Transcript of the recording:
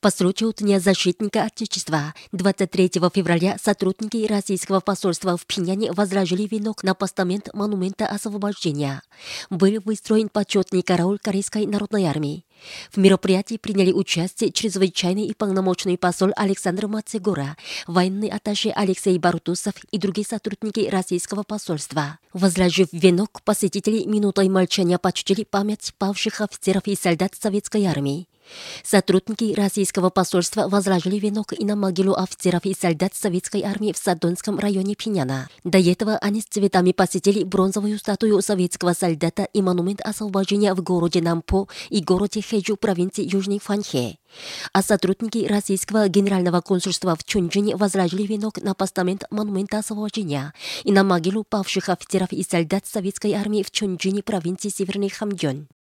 По случаю Дня защитника Отечества 23 февраля сотрудники российского посольства в Пхеньяне возложили венок на постамент монумента освобождения. Был выстроен почетный караул Корейской народной армии. В мероприятии приняли участие чрезвычайный и полномочный посол Александр Мацегора, военный атташе Алексей Барутусов и другие сотрудники российского посольства. Возложив венок, посетители минутой молчания почтили память павших офицеров и солдат советской армии. Сотрудники российского посольства возложили венок и на могилу офицеров и солдат советской армии в Садонском районе Пхеньяна. До этого они с цветами посетили бронзовую статую советского солдата и монумент освобождения в городе Нампо и городе Хэджу провинции Южной Фанхэ. А сотрудники российского генерального консульства в Чунчжине возложили венок на постамент монумента освобождения и на могилу павших офицеров и солдат советской армии в Чунчжине провинции Северный Хамгён.